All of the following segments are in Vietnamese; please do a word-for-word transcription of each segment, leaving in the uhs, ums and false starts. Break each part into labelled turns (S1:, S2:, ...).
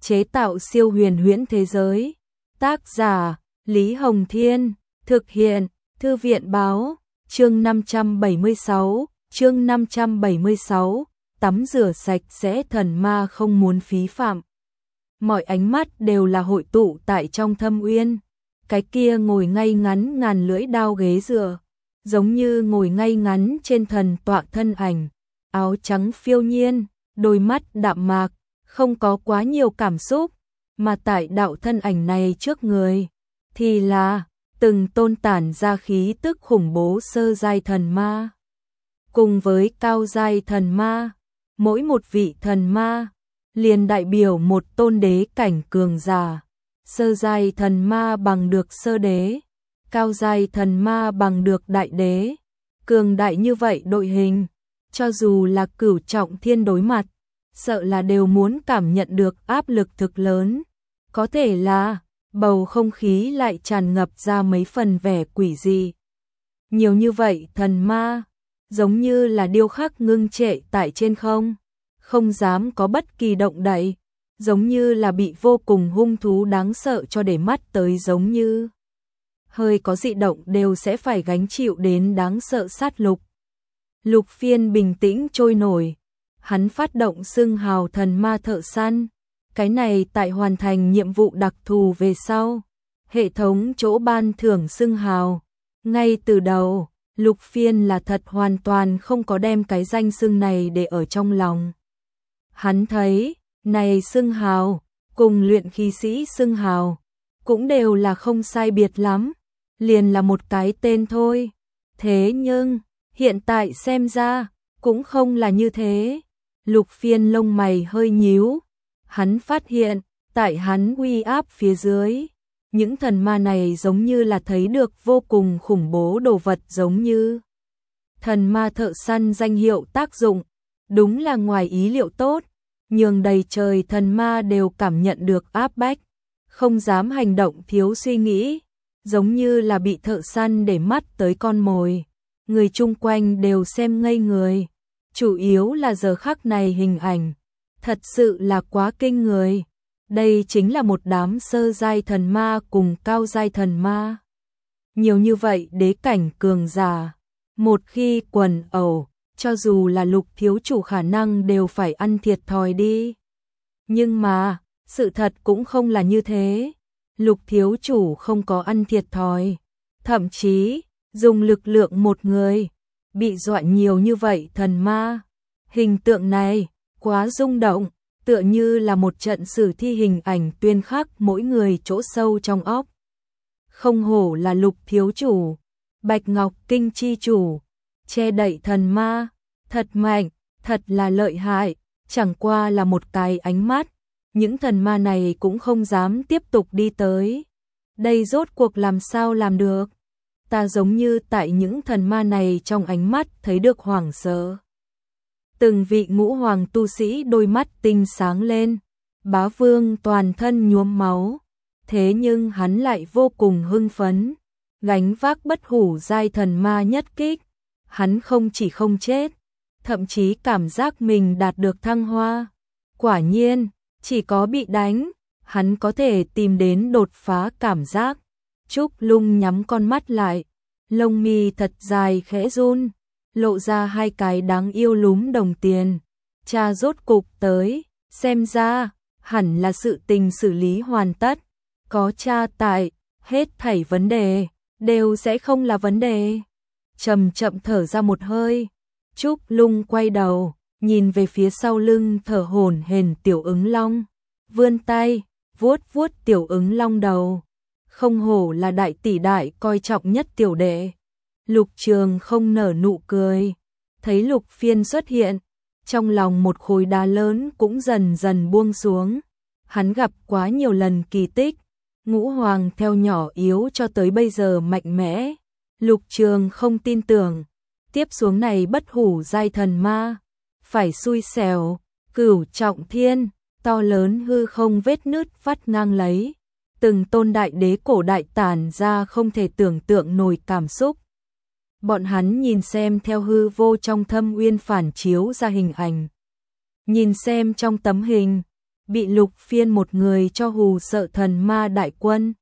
S1: chế tạo siêu huyền huyễn thế giới. Tác giả Lý Hồng Thiên, thực hiện Thư viện Báo. Chương năm trăm bảy mươi sáu, chương năm trăm bảy mươi sáu, tắm rửa sạch sẽ thần ma không muốn phí phạm. Mọi ánh mắt đều là hội tụ tại trong thâm uyên. Cái kia ngồi ngay ngắn ngàn lưỡi đao ghế dựa, giống như ngồi ngay ngắn trên thần tọa thân ảnh, áo trắng phiêu nhiên, đôi mắt đạm mạc, không có quá nhiều cảm xúc, mà tại đạo thân ảnh này trước người thì là từng tôn tản ra khí tức khủng bố sơ giai thần ma. Cùng với cao giai thần ma, mỗi một vị thần ma liền đại biểu một tôn đế cảnh cường giả. Sơ giai thần ma bằng được sơ đế, cao giai thần ma bằng được đại đế. Cường đại như vậy đội hình, cho dù là cửu trọng thiên đối mặt, sợ là đều muốn cảm nhận được áp lực thực lớn. Có thể là bầu không khí lại tràn ngập ra mấy phần vẻ quỷ dị. Nhiều như vậy thần ma, giống như là điêu khắc ngưng trệ tại trên không, không dám có bất kỳ động đậy, giống như là bị vô cùng hung thú đáng sợ cho để mắt tới, giống như hơi có dị động đều sẽ phải gánh chịu đến đáng sợ sát lục. Lục Phiên bình tĩnh trôi nổi, hắn phát động xưng hào thần ma thợ săn. Cái này tại hoàn thành nhiệm vụ đặc thù về sau, hệ thống chỗ ban thưởng xưng hào. Ngay từ đầu, Lục Phiên là thật hoàn toàn không có đem cái danh xưng này để ở trong lòng. Hắn thấy, này xưng hào, cùng luyện khí sĩ xưng hào, cũng đều là không sai biệt lắm, liền là một cái tên thôi. Thế nhưng, hiện tại xem ra, cũng không là như thế. Lục Phiên lông mày hơi nhíu, hắn phát hiện, tại hắn uy áp phía dưới, những thần ma này giống như là thấy được vô cùng khủng bố đồ vật, giống như thần ma thợ săn danh hiệu tác dụng, đúng là ngoài ý liệu tốt, nhường đầy trời thần ma đều cảm nhận được áp bách, không dám hành động thiếu suy nghĩ, giống như là bị thợ săn để mắt tới con mồi. Người chung quanh đều xem ngây người, chủ yếu là giờ khắc này hình ảnh thật sự là quá kinh người. Đây chính là một đám sơ giai thần ma cùng cao giai thần ma. Nhiều như vậy đế cảnh cường giả, một khi quần ẩu, cho dù là Lục thiếu chủ khả năng đều phải ăn thiệt thòi đi. Nhưng mà, sự thật cũng không là như thế. Lục thiếu chủ không có ăn thiệt thòi, thậm chí dùng lực lượng một người bị dọa nhiều như vậy thần ma. Hình tượng này quá rung động, tựa như là một trận sử thi hình ảnh tuyên khắc mỗi người chỗ sâu trong óc. Không hổ là Lục thiếu chủ, Bạch Ngọc Kinh chi chủ, che đậy thần ma, thật mạnh, thật là lợi hại. Chẳng qua là một cái ánh mắt, những thần ma này cũng không dám tiếp tục đi tới. Đây rốt cuộc làm sao làm được? Ta giống như tại những thần ma này trong ánh mắt thấy được hoảng sợ. Từng vị ngũ hoàng tu sĩ đôi mắt tinh sáng lên, Bá Vương toàn thân nhuốm máu, thế nhưng hắn lại vô cùng hưng phấn, gánh vác bất hủ giai thần ma nhất kích, hắn không chỉ không chết, thậm chí cảm giác mình đạt được thăng hoa. Quả nhiên, chỉ có bị đánh, hắn có thể tìm đến đột phá cảm giác. Trúc Lung nhắm con mắt lại, lông mi thật dài khẽ run, lộ ra hai cái đáng yêu lúm đồng tiền. Cha rốt cục tới, xem ra, hẳn là sự tình xử lý hoàn tất. Có cha tại, hết thảy vấn đề, đều sẽ không là vấn đề. Chậm chậm thở ra một hơi, Trúc Lung quay đầu, nhìn về phía sau lưng thở hổn hển Tiểu Ứng Long, vươn tay, vuốt vuốt Tiểu Ứng Long đầu. Không hổ là đại tỷ đại coi trọng nhất tiểu đệ. Lục Trường không nở nụ cười, thấy Lục Phiên xuất hiện, trong lòng một khối đá lớn cũng dần dần buông xuống. Hắn gặp quá nhiều lần kỳ tích, ngũ hoàng theo nhỏ yếu cho tới bây giờ mạnh mẽ. Lục Trường không tin tưởng, tiếp xuống này bất hủ giai thần ma, phải xui xẻo. Cửu trọng thiên, to lớn hư không vết nứt vắt ngang lấy, từng tôn đại đế cổ đại tản ra không thể tưởng tượng nổi cảm xúc. Bọn hắn nhìn xem theo hư vô trong thâm uyên phản chiếu ra hình ảnh. Nhìn xem trong tấm hình, bị Lục Phiên một người cho hù sợ thần ma đại quân.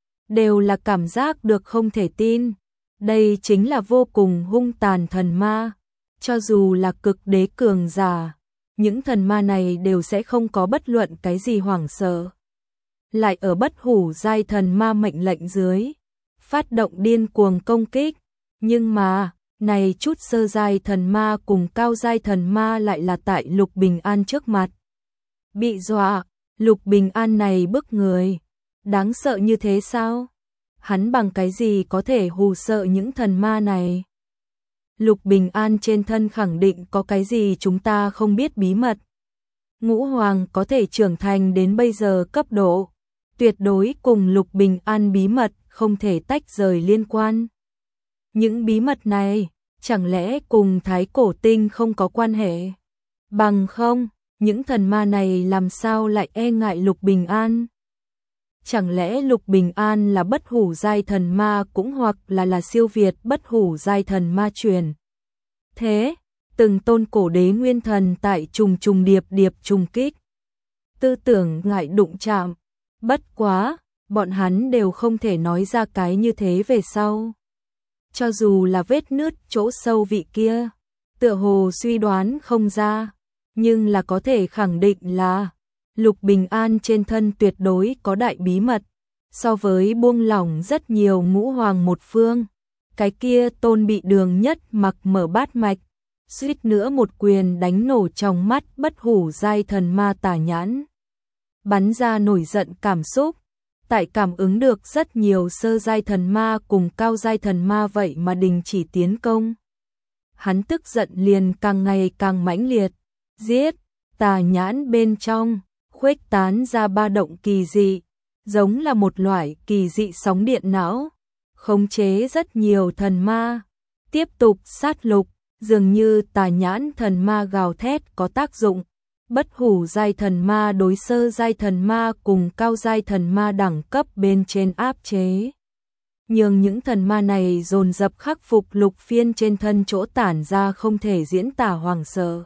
S1: Đều là cảm giác được không thể tin. Đây chính là vô cùng hung tàn thần ma. Cho dù là cực đế cường giả, những thần ma này đều sẽ không có bất luận cái gì hoảng sợ. Lại ở bất hủ giai thần ma mệnh lệnh dưới, phát động điên cuồng công kích. Nhưng mà, này chút sơ giai thần ma cùng cao giai thần ma lại là tại Lục Bình An trước mặt. Bị dọa, Lục Bình An này bức người. Đáng sợ như thế sao? Hắn bằng cái gì có thể hù sợ những thần ma này? Lục Bình An trên thân khẳng định có cái gì chúng ta không biết bí mật. Ngũ Hoàng có thể trưởng thành đến bây giờ cấp độ, tuyệt đối cùng Lục Bình An bí mật không thể tách rời liên quan. Những bí mật này, chẳng lẽ cùng Thái Cổ Tinh không có quan hệ? Bằng không, những thần ma này làm sao lại e ngại Lục Bình An? Chẳng lẽ Lục Bình An là bất hủ giai thần ma cũng hoặc là là siêu việt bất hủ giai thần ma truyền? Thế, từng tôn cổ đế nguyên thần tại trùng trùng điệp điệp trùng kích. Tư tưởng ngại đụng chạm. Bất quá, bọn hắn đều không thể nói ra cái như thế về sau. Cho dù là vết nứt chỗ sâu vị kia, tựa hồ suy đoán không ra, nhưng là có thể khẳng định là Lục Bình An trên thân tuyệt đối có đại bí mật, so với buông lỏng rất nhiều ngũ hoàng một phương. Cái kia tôn bị đường nhất mặc mở bát mạch, suýt nữa một quyền đánh nổ trong mắt bất hủ giai thần ma tà nhãn. Bắn ra nổi giận cảm xúc, tại cảm ứng được rất nhiều sơ giai thần ma cùng cao giai thần ma vậy mà đình chỉ tiến công. Hắn tức giận liền càng ngày càng mãnh liệt, giết, tà nhãn bên trong, khuếch tán ra ba động kỳ dị, giống là một loại kỳ dị sóng điện não, khống chế rất nhiều thần ma, tiếp tục sát lục, dường như tà nhãn thần ma gào thét có tác dụng. Bất hủ giai thần ma đối sơ giai thần ma cùng cao giai thần ma đẳng cấp bên trên áp chế. Nhưng những thần ma này dồn dập khắc phục Lục Phiên trên thân chỗ tản ra không thể diễn tả hoàng sợ.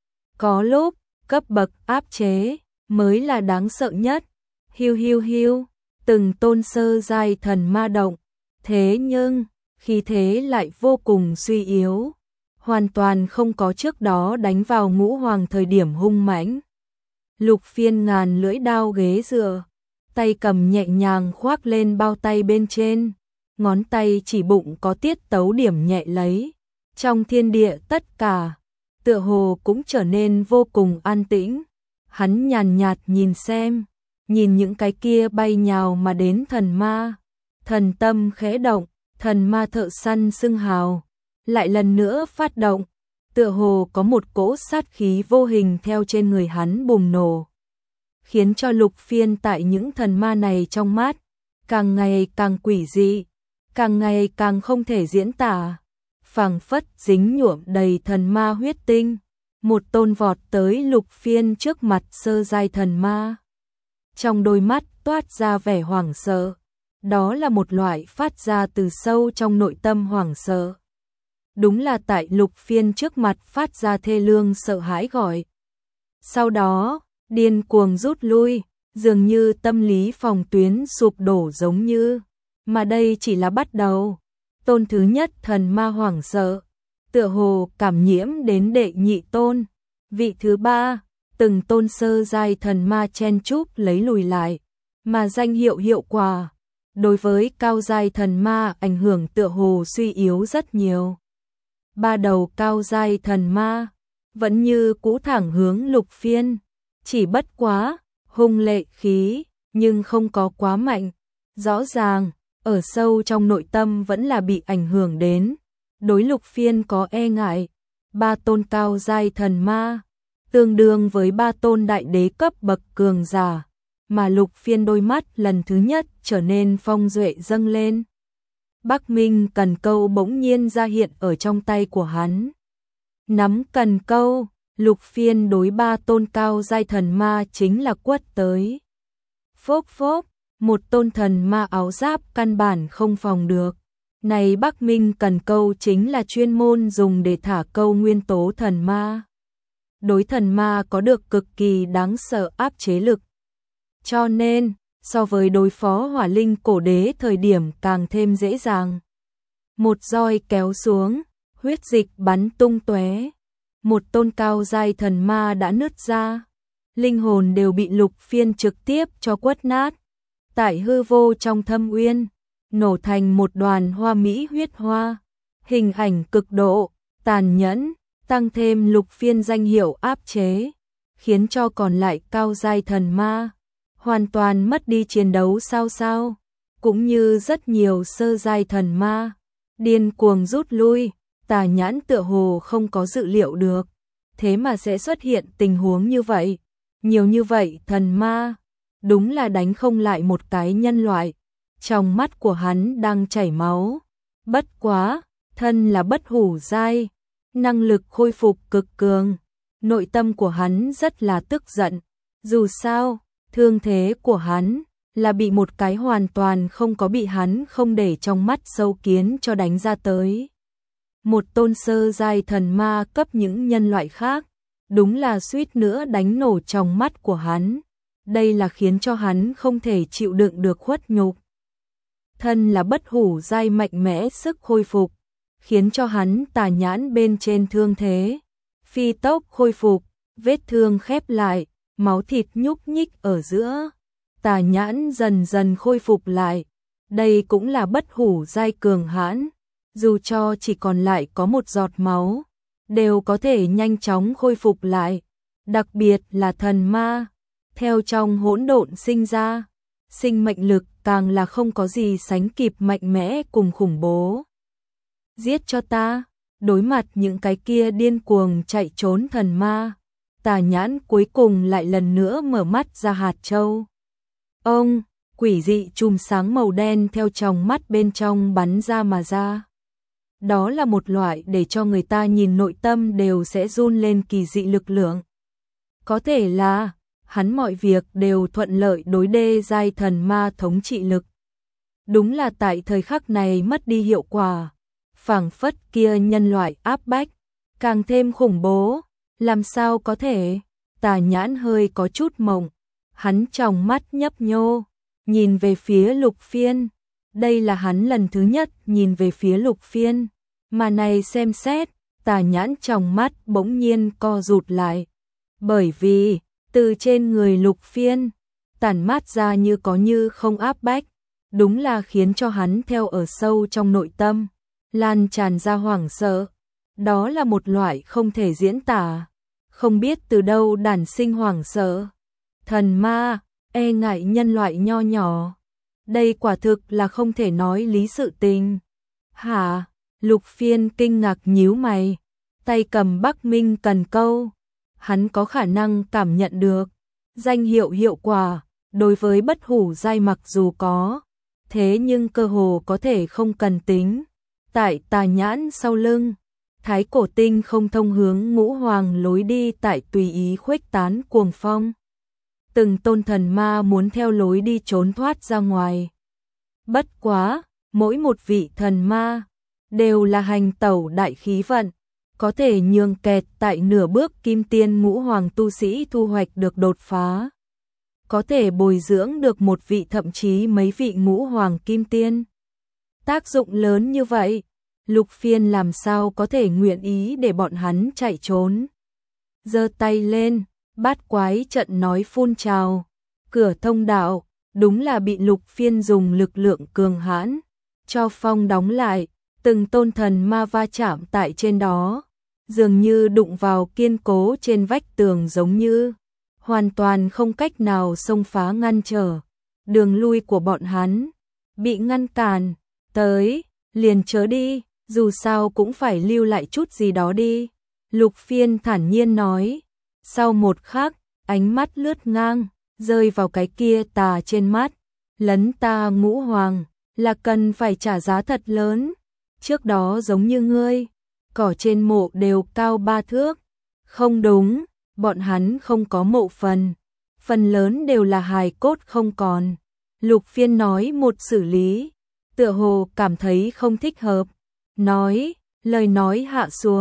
S1: Có lúc, cấp bậc áp chế mới là đáng sợ nhất. Hiu hiu hiu, từng tôn sơ giai thần ma động, thế nhưng khí thế lại vô cùng suy yếu, hoàn toàn không có trước đó đánh vào ngũ hoàng thời điểm hung mãnh. Lục Phiên ngàn lưỡi đao ghế dựa, tay cầm nhẹ nhàng khoác lên bao tay bên trên, ngón tay chỉ bụng có tiết tấu điểm nhẹ lấy. Trong thiên địa tất cả, tựa hồ cũng trở nên vô cùng an tĩnh. Hắn nhàn nhạt nhìn xem, nhìn những cái kia bay nhào mà đến thần ma. Thần tâm khẽ động, thần ma thợ săn xưng hào lại lần nữa phát động, tựa hồ có một cỗ sát khí vô hình theo trên người hắn bùng nổ, khiến cho Lục Phiên tại những thần ma này trong mắt càng ngày càng quỷ dị, càng ngày càng không thể diễn tả, phảng phất dính nhuộm đầy thần ma huyết tinh. Một tôn vọt tới Lục Phiên trước mặt sơ giai thần ma, trong đôi mắt toát ra vẻ hoảng sợ, đó là một loại phát ra từ sâu trong nội tâm hoảng sợ. Đúng là tại Lục Phiên trước mặt phát ra thê lương sợ hãi gọi. Sau đó, điên cuồng rút lui, dường như tâm lý phòng tuyến sụp đổ giống như, mà đây chỉ là bắt đầu. Tôn thứ nhất thần ma hoảng sợ, tựa hồ cảm nhiễm đến đệ nhị tôn. Vị thứ ba, từng tôn sơ giai thần ma chen chúc lấy lùi lại, mà danh hiệu hiệu quả đối với cao giai thần ma ảnh hưởng tựa hồ suy yếu rất nhiều. Ba đầu cao giai thần ma vẫn như cũ thẳng hướng Lục Phiên, chỉ bất quá hung lệ khí nhưng không có quá mạnh, rõ ràng ở sâu trong nội tâm vẫn là bị ảnh hưởng đến, đối Lục Phiên có e ngại. Ba tôn cao giai thần ma tương đương với ba tôn đại đế cấp bậc cường giả, mà Lục Phiên đôi mắt lần thứ nhất trở nên phong duệ dâng lên. Bắc Minh cần câu bỗng nhiên ra hiện ở trong tay của hắn. Nắm cần câu, Lục Phiên đối ba tôn cao giai thần ma chính là quất tới. Phốc phốc, một tôn thần ma áo giáp căn bản không phòng được. Này Bắc Minh cần câu chính là chuyên môn dùng để thả câu nguyên tố thần ma. đối thần ma có được cực kỳ đáng sợ áp chế lực. Cho nên, so với đối phó hỏa linh cổ đế thời điểm càng thêm dễ dàng. Một roi kéo xuống, huyết dịch bắn tung tóe. Một tôn cao giai thần ma đã nứt ra. Linh hồn đều bị Lục Phiên trực tiếp cho quất nát. Tại hư vô trong thâm uyên, nổ thành một đoàn hoa mỹ huyết hoa. Hình ảnh cực độ, tàn nhẫn, tăng thêm Lục Phiên danh hiệu áp chế, khiến cho còn lại cao giai thần ma hoàn toàn mất đi chiến đấu sao sao, cũng như rất nhiều sơ giai thần ma điên cuồng rút lui. Tà Nhãn tựa hồ không có dự liệu được, thế mà sẽ xuất hiện tình huống như vậy. Nhiều như vậy thần ma, đúng là đánh không lại một cái nhân loại. Trong mắt của hắn đang chảy máu. Bất quá, thân là bất hủ giai, năng lực khôi phục cực cường. Nội tâm của hắn rất là tức giận. Dù sao, thương thế của hắn là bị một cái hoàn toàn không có bị hắn không để trong mắt sâu kiến cho đánh ra tới. Một tôn sơ giai thần ma cấp những nhân loại khác, đúng là suýt nữa đánh nổ trong mắt của hắn. Đây là khiến cho hắn không thể chịu đựng được khuất nhục. Thân là bất hủ giai mạnh mẽ sức khôi phục, khiến cho hắn Tà Nhãn bên trên thương thế phi tốc khôi phục, vết thương khép lại, máu thịt nhúc nhích ở giữa. Tà Nhãn dần dần khôi phục lại. Đây cũng là bất hủ giai cường hãn, dù cho chỉ còn lại có một giọt máu, đều có thể nhanh chóng khôi phục lại. Đặc biệt là thần ma, theo trong hỗn độn sinh ra, sinh mệnh lực càng là không có gì sánh kịp mạnh mẽ cùng khủng bố. Giết cho ta! Đối mặt những cái kia điên cuồng chạy trốn thần ma, Tà Nhãn cuối cùng lại lần nữa mở mắt ra hạt châu. Ông, quỷ dị chùm sáng màu đen theo trong mắt bên trong bắn ra mà ra. Đó là một loại để cho người ta nhìn nội tâm đều sẽ run lên kỳ dị lực lượng. Có thể là, hắn mọi việc đều thuận lợi đối đê giai thần ma thống trị lực. Đúng là tại thời khắc này mất đi hiệu quả. Phảng phất kia nhân loại áp bách, càng thêm khủng bố. Làm sao có thể? Tà Nhãn hơi có chút mộng. Hắn trong mắt nhấp nhô, nhìn về phía Lục Phiên. Đây là hắn lần thứ nhất nhìn về phía Lục Phiên. Mà này xem xét, Tà Nhãn trong mắt bỗng nhiên co rụt lại. Bởi vì, từ trên người Lục Phiên, tản mát ra như có như không áp bách. Đúng là khiến cho hắn theo ở sâu trong nội tâm, lan tràn ra hoảng sợ. Đó là một loại không thể diễn tả, không biết từ đâu đản sinh hoảng sợ. Thần ma, e ngại nhân loại nho nhỏ. Đây quả thực là không thể nói lý sự tình. Hả? Lục Phiên kinh ngạc nhíu mày, tay cầm Bắc Minh cần câu. Hắn có khả năng cảm nhận được danh hiệu hiệu quả đối với bất hủ giai mặc dù có, thế nhưng cơ hồ có thể không cần tính. Tại Tà Nhãn sau lưng, Thái Cổ Tinh không thông hướng ngũ hoàng lối đi tại tùy ý khuếch tán cuồng phong. Từng tôn thần ma muốn theo lối đi trốn thoát ra ngoài. Bất quá, mỗi một vị thần ma đều là hành tẩu đại khí vận, có thể nhường kẹt tại nửa bước kim tiên ngũ hoàng tu sĩ thu hoạch được đột phá. Có thể bồi dưỡng được một vị thậm chí mấy vị ngũ hoàng kim tiên. Tác dụng lớn như vậy, Lục Phiên làm sao có thể nguyện ý để bọn hắn chạy trốn. Giơ tay lên, bát quái trận nói phun trào. Cửa thông đạo, đúng là bị Lục Phiên dùng lực lượng cường hãn cho phong đóng lại. Từng tôn thần ma va chạm tại trên đó, dường như đụng vào kiên cố trên vách tường, giống như hoàn toàn không cách nào xông phá ngăn trở. Đường lui của bọn hắn bị ngăn cản. Tới, liền chớ đi, dù sao cũng phải lưu lại chút gì đó đi. Lục Phiên thản nhiên nói. Sau một khắc, ánh mắt lướt ngang, rơi vào cái kia tà trên mắt. Lấn ta ngũ hoàng, là cần phải trả giá thật lớn. Trước đó giống như ngươi, cỏ trên mộ đều cao ba thước. Không đúng, bọn hắn không có mộ phần. Phần lớn đều là hài cốt không còn. Lục Phiên nói một xử lý, tựa hồ cảm thấy không thích hợp. Nói, lời nói hạ xuống,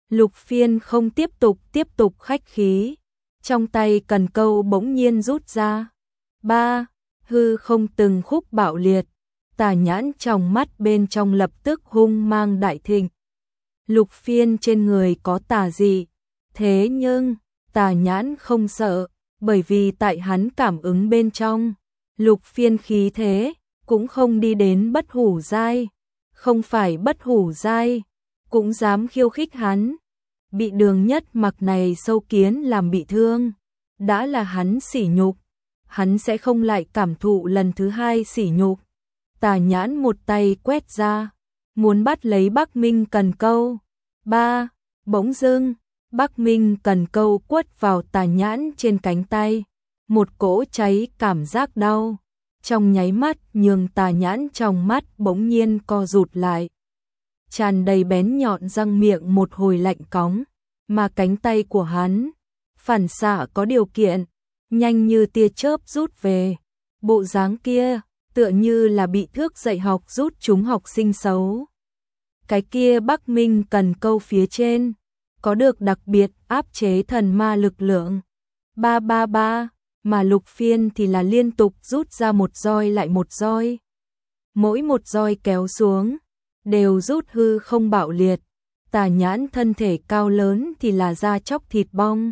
S1: Lục Phiên không tiếp tục tiếp tục khách khí, trong tay cần câu bỗng nhiên rút ra. Ba, hư không từng khúc bạo liệt, Tà Nhãn trong mắt bên trong lập tức hung mang đại thịnh. Lục Phiên trên người có tà dị, thế nhưng Tà Nhãn không sợ, bởi vì tại hắn cảm ứng bên trong, Lục Phiên khí thế cũng không đi đến bất hủ giai, không phải bất hủ giai, cũng dám khiêu khích hắn. Bị Đường Nhất Mặc này sâu kiến làm bị thương, đã là hắn sỉ nhục, hắn sẽ không lại cảm thụ lần thứ hai sỉ nhục. Tà Nhãn một tay quét ra, muốn bắt lấy Bắc Minh cần câu. Ba, bỗng dưng, Bắc Minh cần câu quất vào Tà Nhãn trên cánh tay, một cỗ cháy cảm giác đau, trong nháy mắt nhường Tà Nhãn trong mắt bỗng nhiên co rụt lại. Tràn đầy bén nhọn răng miệng một hồi lạnh cóng, mà cánh tay của hắn, phản xạ có điều kiện, nhanh như tia chớp rút về, bộ dáng kia, tựa như là bị thước dạy học rút chúng học sinh xấu. Cái kia Bắc Minh cần câu phía trên, có được đặc biệt áp chế thần ma lực lượng. Ba ba ba, mà Lục Phiên thì là liên tục rút ra một roi lại một roi. Mỗi một roi kéo xuống, đều rút hư không bạo liệt. Tà Nhãn thân thể cao lớn thì là da chóc thịt bong.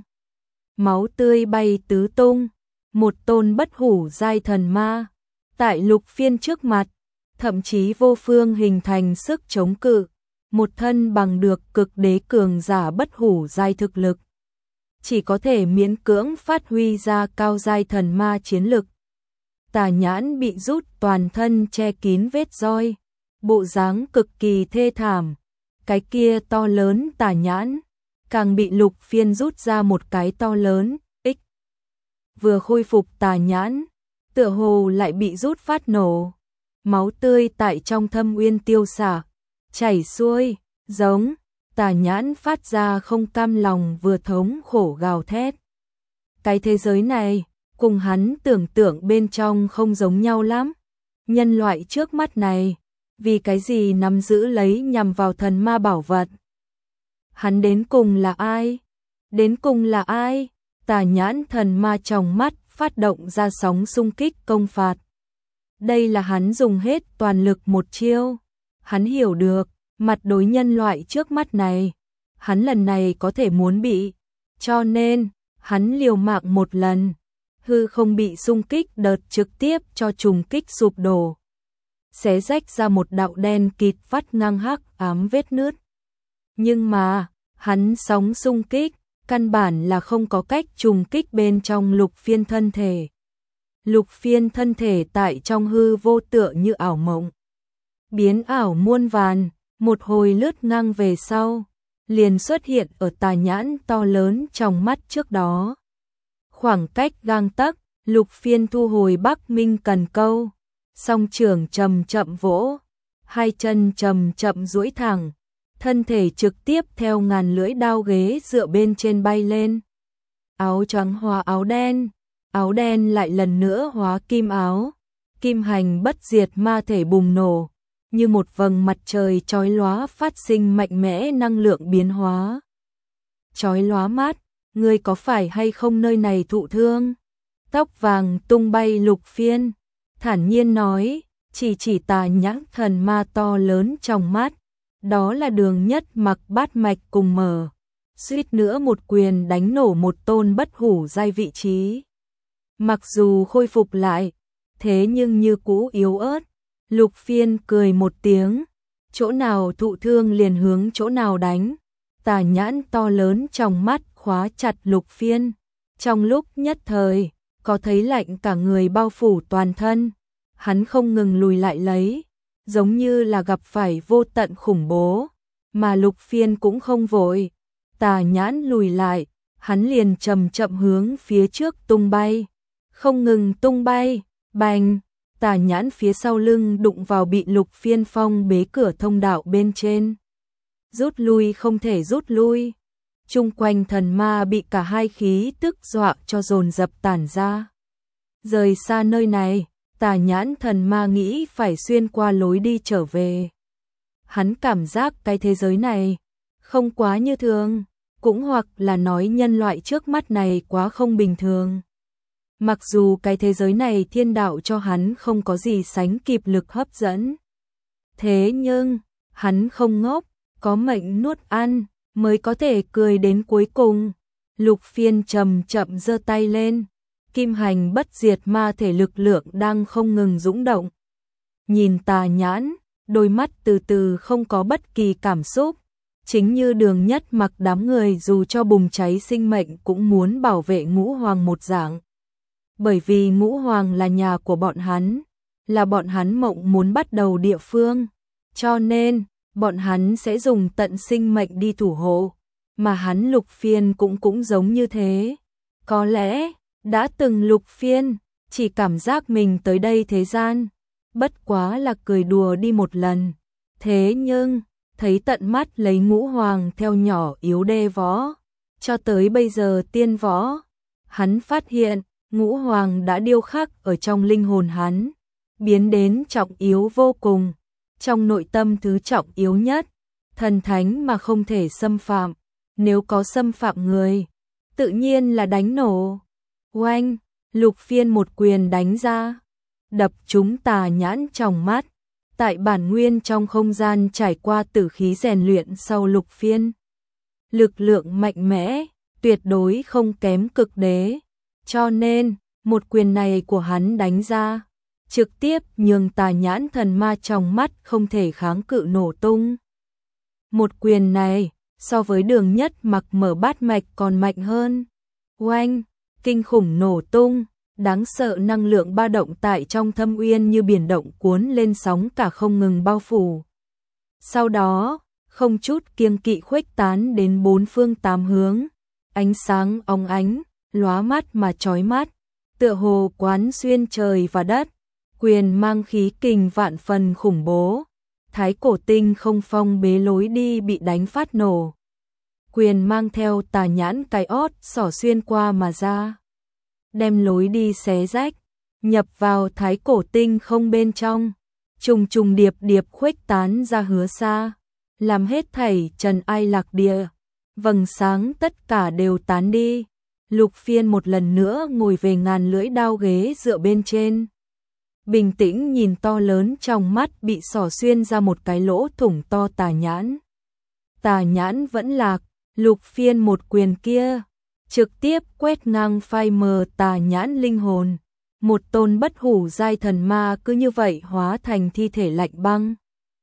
S1: Máu tươi bay tứ tung, một tôn bất hủ giai thần ma. Tại Lục Phiên trước mặt, thậm chí vô phương hình thành sức chống cự, một thân bằng được cực đế cường giả bất hủ giai thực lực. Chỉ có thể miễn cưỡng phát huy ra cao giai thần ma chiến lực. Tà Nhãn bị rút toàn thân che kín vết roi, bộ dáng cực kỳ thê thảm. Cái kia to lớn Tà Nhãn, càng bị Lục Phiên rút ra một cái to lớn, x. Vừa khôi phục Tà Nhãn, tựa hồ lại bị rút phát nổ. Máu tươi tại trong thâm uyên tiêu xả, chảy xuôi, giống. Tà Nhãn phát ra không cam lòng vừa thống khổ gào thét. Cái thế giới này, cùng hắn tưởng tượng bên trong không giống nhau lắm. Nhân loại trước mắt này, vì cái gì nắm giữ lấy nhằm vào thần ma bảo vật? Hắn đến cùng là ai? Đến cùng là ai? Tà Nhãn thần ma trong mắt phát động ra sóng xung kích công phạt. Đây là hắn dùng hết toàn lực một chiêu. Hắn hiểu được, mặt đối nhân loại trước mắt này, hắn lần này có thể muốn bị, cho nên, hắn liều mạng một lần, hư không bị xung kích đợt trực tiếp cho trùng kích sụp đổ. Xé rách ra một đạo đen kịt vắt ngang hắc ám vết nứt. Nhưng mà, hắn sóng xung kích, căn bản là không có cách trùng kích bên trong Lục Phiên thân thể. Lục Phiên thân thể tại trong hư vô tựa như ảo mộng. Biến ảo muôn vàn, một hồi lướt ngang về sau, liền xuất hiện ở Tà Nhãn to lớn trong mắt trước đó. Khoảng cách gang tấc, Lục Phiên thu hồi Bắc Minh cần câu, song trưởng chậm chậm vỗ, hai chân chậm chậm duỗi thẳng, thân thể trực tiếp theo ngàn lưỡi đao ghế dựa bên trên bay lên. Áo trắng hóa áo đen, áo đen lại lần nữa hóa kim áo, kim hành bất diệt ma thể bùng nổ, như một vầng mặt trời chói lóa phát sinh mạnh mẽ năng lượng biến hóa. Chói lóa mát, ngươi có phải hay không nơi này thụ thương? Tóc vàng tung bay Lục Phiên, thản nhiên nói, chỉ chỉ Tà Nhãn thần ma to lớn trong mắt, đó là Đường Nhất Mặc bát mạch cùng mở, suýt nữa một quyền đánh nổ một tôn bất hủ giai vị trí. Mặc dù khôi phục lại, thế nhưng như cũ yếu ớt. Lục Phiên cười một tiếng, chỗ nào thụ thương liền hướng chỗ nào đánh. Tà Nhãn to lớn trong mắt khóa chặt Lục Phiên, trong lúc nhất thời, có thấy lạnh cả người bao phủ toàn thân. Hắn không ngừng lùi lại lấy, giống như là gặp phải vô tận khủng bố, mà Lục Phiên cũng không vội. Tà Nhãn lùi lại, hắn liền chậm chậm hướng phía trước tung bay, không ngừng tung bay, bành. Tà Nhãn phía sau lưng đụng vào bị Lục Phiên phong bế cửa thông đạo bên trên. Rút lui không thể rút lui. Chung quanh thần ma bị cả hai khí tức dọa cho dồn dập tản ra. Rời xa nơi này, Tà Nhãn thần ma nghĩ phải xuyên qua lối đi trở về. Hắn cảm giác cái thế giới này không quá như thường, cũng hoặc là nói nhân loại trước mắt này quá không bình thường. Mặc dù cái thế giới này thiên đạo cho hắn không có gì sánh kịp lực hấp dẫn. Thế nhưng, hắn không ngốc, có mệnh nuốt ăn, mới có thể cười đến cuối cùng. Lục Phiên chậm chậm giơ tay lên, kim hành bất diệt ma thể lực lượng đang không ngừng dũng động. Nhìn Tà Nhãn, đôi mắt từ từ không có bất kỳ cảm xúc, chính như Đường Nhất Mặc đám người dù cho bùng cháy sinh mệnh cũng muốn bảo vệ Ngũ Hoàng một dạng. Bởi vì Ngũ Hoàng là nhà của bọn hắn, là bọn hắn mộng muốn bắt đầu địa phương, cho nên bọn hắn sẽ dùng tận sinh mệnh đi thủ hộ, mà hắn Lục Phiên cũng cũng giống như thế. Có lẽ, đã từng Lục Phiên, chỉ cảm giác mình tới đây thế gian, bất quá là cười đùa đi một lần. Thế nhưng, thấy tận mắt lấy Ngũ Hoàng theo nhỏ yếu đê võ, cho tới bây giờ tiên võ, hắn phát hiện, Ngũ Hoàng đã điêu khắc ở trong linh hồn hắn, biến đến trọng yếu vô cùng, trong nội tâm thứ trọng yếu nhất, thần thánh mà không thể xâm phạm, nếu có xâm phạm người, tự nhiên là đánh nổ. Oanh, Lục Phiên một quyền đánh ra, đập trúng Tà Nhãn trong mắt, tại bản nguyên trong không gian trải qua tử khí rèn luyện sau Lục Phiên. Lực lượng mạnh mẽ, tuyệt đối không kém cực đế, cho nên, một quyền này của hắn đánh ra, trực tiếp nhường Tà Nhãn thần ma trong mắt không thể kháng cự nổ tung. Một quyền này, so với Đường Nhất Mặc mở bát mạch còn mạnh hơn. Oanh, kinh khủng nổ tung, đáng sợ năng lượng ba động tại trong thâm uyên như biển động cuốn lên sóng cả không ngừng bao phủ. Sau đó, không chút kiêng kỵ khuếch tán đến bốn phương tám hướng, ánh sáng óng ánh, lóa mắt mà chói mắt, tựa hồ quán xuyên trời và đất, quyền mang khí kình vạn phần khủng bố. Thái cổ tinh không phong bế lối đi bị đánh phát nổ. Quyền mang theo Tà Nhãn cái ót xỏ xuyên qua mà ra, đem lối đi xé rách, nhập vào thái cổ tinh không bên trong, trùng trùng điệp điệp khuếch tán ra hứa xa, làm hết thảy trần ai lạc địa, vầng sáng tất cả đều tán đi. Lục Phiên một lần nữa ngồi về ngàn lưỡi đao ghế dựa bên trên, bình tĩnh nhìn to lớn trong mắt bị xỏ xuyên ra một cái lỗ thủng to Tà Nhãn. Tà Nhãn vẫn lạc, Lục Phiên một quyền kia, trực tiếp quét ngang phai mờ Tà Nhãn linh hồn. Một tôn bất hủ giai thần ma cứ như vậy hóa thành thi thể lạnh băng.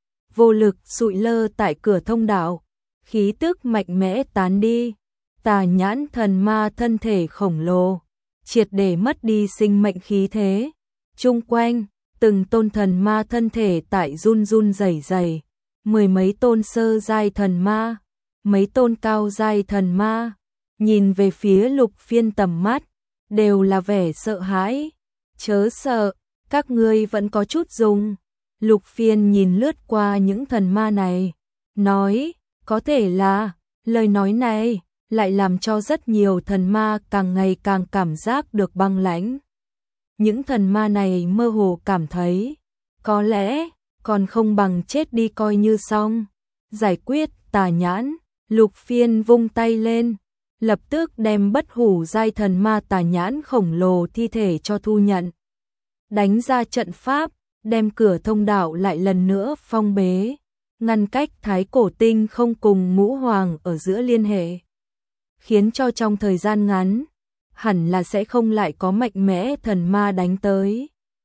S1: Vô lực sụi lơ tại cửa thông đạo, khí tức mạnh mẽ tán đi. Tà Nhãn thần ma thân thể khổng lồ, triệt để mất đi sinh mệnh khí thế. Chung quanh, từng tôn thần ma thân thể tại run run rẩy rẩy, mười mấy tôn sơ giai thần ma, mấy tôn cao giai thần ma, nhìn về phía Lục Phiên tầm mắt, đều là vẻ sợ hãi. Chớ sợ, các ngươi vẫn có chút dùng. Lục Phiên nhìn lướt qua những thần ma này, nói, có thể là, lời nói này, lại làm cho rất nhiều thần ma càng ngày càng cảm giác được băng lãnh. Những thần ma này mơ hồ cảm thấy, có lẽ, còn không bằng chết đi coi như xong. Giải quyết Tà Nhãn, Lục Phiên vung tay lên, lập tức đem bất hủ giai thần ma Tà Nhãn khổng lồ thi thể cho thu nhận. Đánh ra trận pháp, đem cửa thông đạo lại lần nữa phong bế, ngăn cách thái cổ tinh không cùng Ngũ Hoàng ở giữa liên hệ. Khiến cho trong thời gian ngắn, hẳn là sẽ không lại có mạnh mẽ thần ma đánh tới.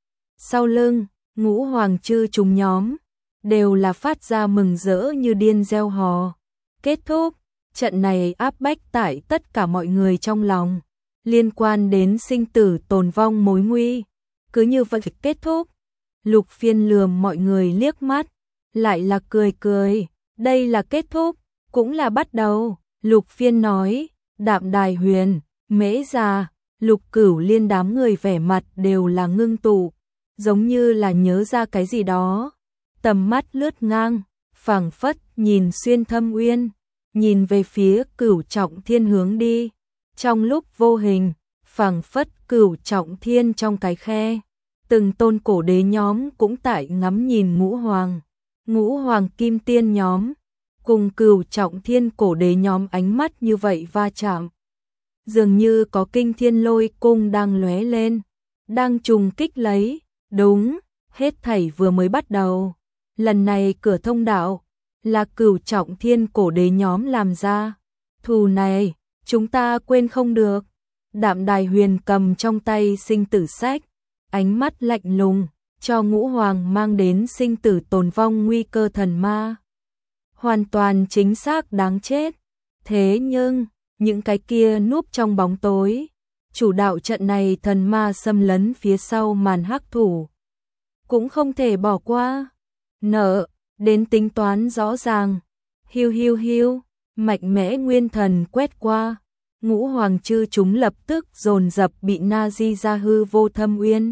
S1: Sau lưng, Ngũ Hoàng chư chúng nhóm, đều là phát ra mừng rỡ như điên reo hò. Kết thúc, trận này áp bách tại tất cả mọi người trong lòng, liên quan đến sinh tử tồn vong mối nguy. Cứ như vậy kết thúc. Lục Phiên lườm mọi người liếc mắt, lại là cười cười, đây là kết thúc, cũng là bắt đầu. Lục Phiên nói, Đạm Đài Huyền, Mễ Già, Lục Cửu Liên đám người vẻ mặt đều là ngưng tụ, giống như là nhớ ra cái gì đó. Tầm mắt lướt ngang, phảng phất nhìn xuyên thâm uyên, nhìn về phía Cửu Trọng Thiên hướng đi. Trong lúc vô hình, phảng phất Cửu Trọng Thiên trong cái khe, từng tôn cổ đế nhóm cũng tại ngắm nhìn Ngũ Hoàng, Ngũ Hoàng Kim Tiên nhóm cùng Cửu Trọng Thiên cổ đế nhóm ánh mắt như vậy va chạm. Dường như có kinh thiên lôi cung đang lóe lên, đang trùng kích lấy, đúng, hết thảy vừa mới bắt đầu. Lần này cửa thông đạo là Cửu Trọng Thiên cổ đế nhóm làm ra. Thù này, chúng ta quên không được. Đạm Đài Huyền cầm trong tay sinh tử sách, ánh mắt lạnh lùng, cho Ngũ Hoàng mang đến sinh tử tồn vong nguy cơ thần ma. Hoàn toàn chính xác đáng chết. Thế nhưng, những cái kia núp trong bóng tối, chủ đạo trận này thần ma xâm lấn phía sau màn hắc thủ, cũng không thể bỏ qua. Nợ, đến tính toán rõ ràng. Hiu hiu hiu, mạnh mẽ nguyên thần quét qua. Ngũ Hoàng chư chúng lập tức dồn dập bị na di ra hư vô thâm uyên.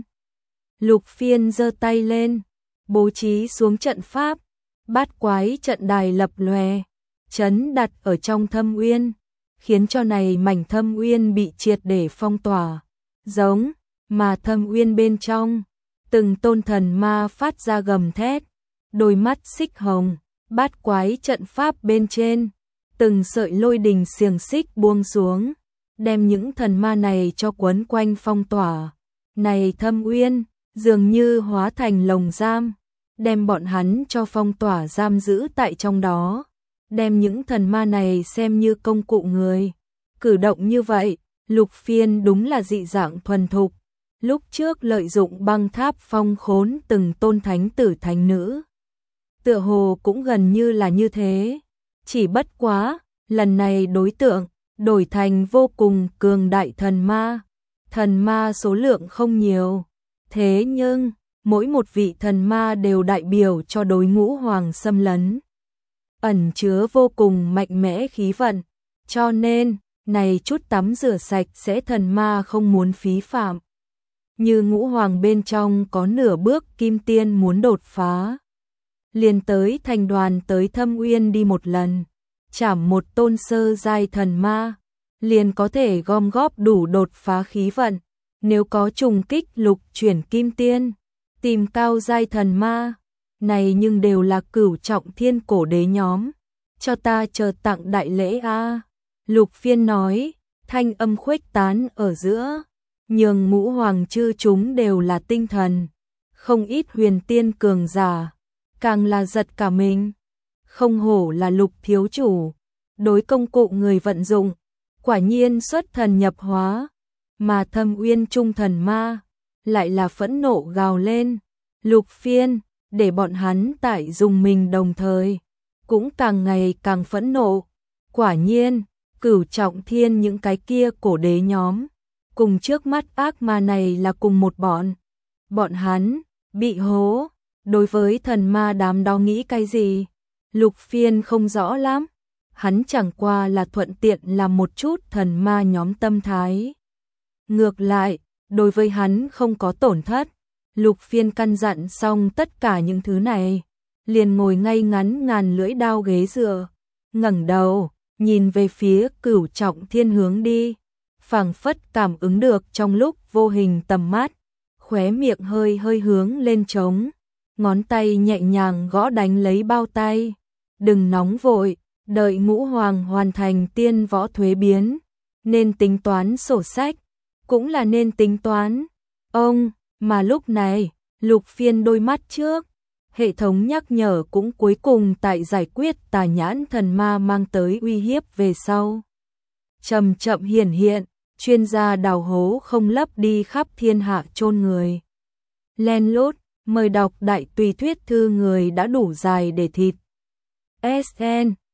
S1: Lục Phiên giơ tay lên, bố trí xuống trận pháp, bát quái trận đài lập lòe, chấn đặt ở trong thâm uyên, khiến cho này mảnh thâm uyên bị triệt để phong tỏa. Giống, mà thâm uyên bên trong, từng tôn thần ma phát ra gầm thét, đôi mắt xích hồng, bát quái trận pháp bên trên, từng sợi lôi đình xiềng xích buông xuống, đem những thần ma này cho quấn quanh phong tỏa. Này thâm uyên, dường như hóa thành lồng giam, đem bọn hắn cho phong tỏa giam giữ tại trong đó, đem những thần ma này xem như công cụ người. Cử động như vậy, Lục Phiên đúng là dị dạng thuần thục. Lúc trước lợi dụng băng tháp phong khốn từng tôn thánh tử thánh nữ, tựa hồ cũng gần như là như thế. Chỉ bất quá, lần này đối tượng đổi thành vô cùng cường đại thần ma. Thần ma số lượng không nhiều, thế nhưng mỗi một vị thần ma đều đại biểu cho đối Ngũ Hoàng xâm lấn, ẩn chứa vô cùng mạnh mẽ khí vận, cho nên này chút tắm rửa sạch sẽ thần ma không muốn phí phạm. Như Ngũ Hoàng bên trong có nửa bước kim tiên muốn đột phá, liền tới thành đoàn tới thâm uyên đi một lần, chảm một tôn sơ giai thần ma, liền có thể gom góp đủ đột phá khí vận. Nếu có trùng kích lục chuyển kim tiên, tìm cao giai thần ma, này nhưng đều là Cửu Trọng Thiên cổ đế nhóm, cho ta chờ tặng đại lễ a. Lục Phiên nói, thanh âm khuếch tán ở giữa, nhường Ngũ Hoàng chư chúng đều là tinh thần, không ít huyền tiên cường giả, càng là giật cả mình. Không hổ là Lục thiếu chủ, đối công cụ người vận dụng, quả nhiên xuất thần nhập hóa. Mà thâm uyên trung thần ma lại là phẫn nộ gào lên. Lục Phiên để bọn hắn tại dùng mình đồng thời, cũng càng ngày càng phẫn nộ. Quả nhiên, Cửu Trọng Thiên những cái kia cổ đế nhóm, cùng trước mắt ác ma này là cùng một bọn. Bọn hắn bị hố, đối với thần ma đám đó nghĩ cái gì? Lục Phiên không rõ lắm, hắn chẳng qua là thuận tiện làm một chút thần ma nhóm tâm thái. Ngược lại, đối với hắn không có tổn thất. Lục Phiên căn dặn xong tất cả những thứ này, liền ngồi ngay ngắn ngàn lưỡi đao ghế dựa, ngẩng đầu, nhìn về phía Cửu Trọng Thiên hướng đi, phảng phất cảm ứng được trong lúc vô hình tầm mắt, khóe miệng hơi hơi hướng lên trống, ngón tay nhẹ nhàng gõ đánh lấy bao tay. Đừng nóng vội, đợi Ngũ Hoàng hoàn thành tiên võ thuế biến, nên tính toán sổ sách, cũng là nên tính toán. Ông, mà lúc này, Lục Phiên đôi mắt trước, hệ thống nhắc nhở cũng cuối cùng tại giải quyết tà nhãn thần ma mang tới uy hiếp về sau. Chậm chậm hiển hiện, chuyên gia đào hố không lấp đi khắp thiên hạ chôn người. Len lút, mời đọc đại tùy thuyết thư người đã đủ dài để thịt. ét en